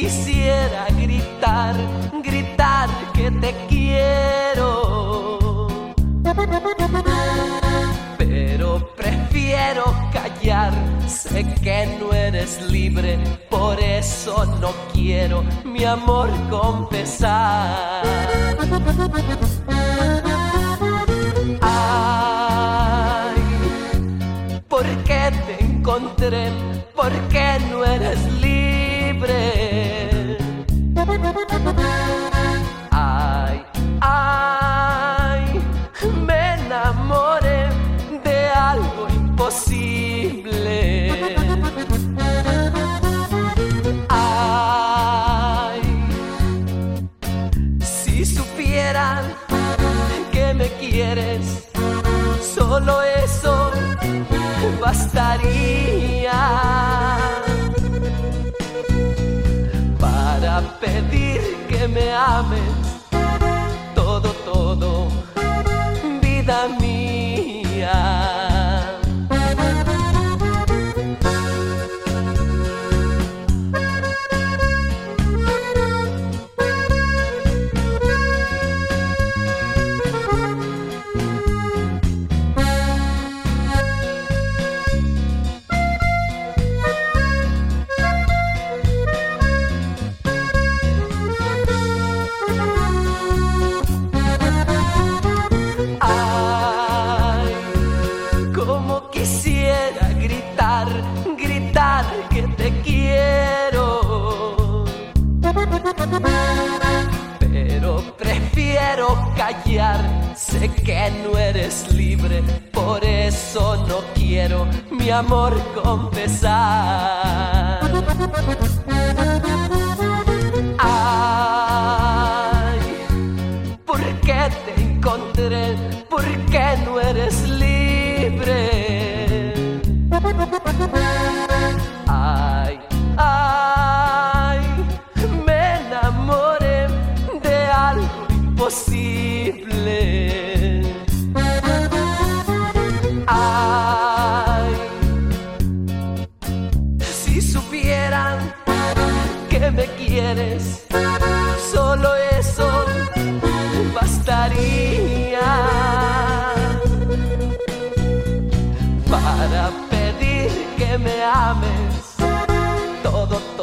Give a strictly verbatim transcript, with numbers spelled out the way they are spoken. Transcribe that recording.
quisiera gritar, gritar que te quiero, pero prefiero callar. Sé que no eres libre, por eso no quiero mi amor confesar. Ay, ¿por qué te encontré? ¿Por qué no eres libre? Ay, ay, me enamoré de algo imposible. Ay, si supieran que me quieres, solo eso bastaría para pedir que me ames, todo, todo, vida mía. Gritar que te quiero, pero prefiero callar. Sé que no eres libre, por eso no quiero mi amor confesar. Ay, ¿por qué te encontré? ¿Por qué no eres libre? Ay, ay, me enamoré de algo imposible. Ay, si supieran que me quieres, solo eso bastaría para pedir que me ames, todo, todo.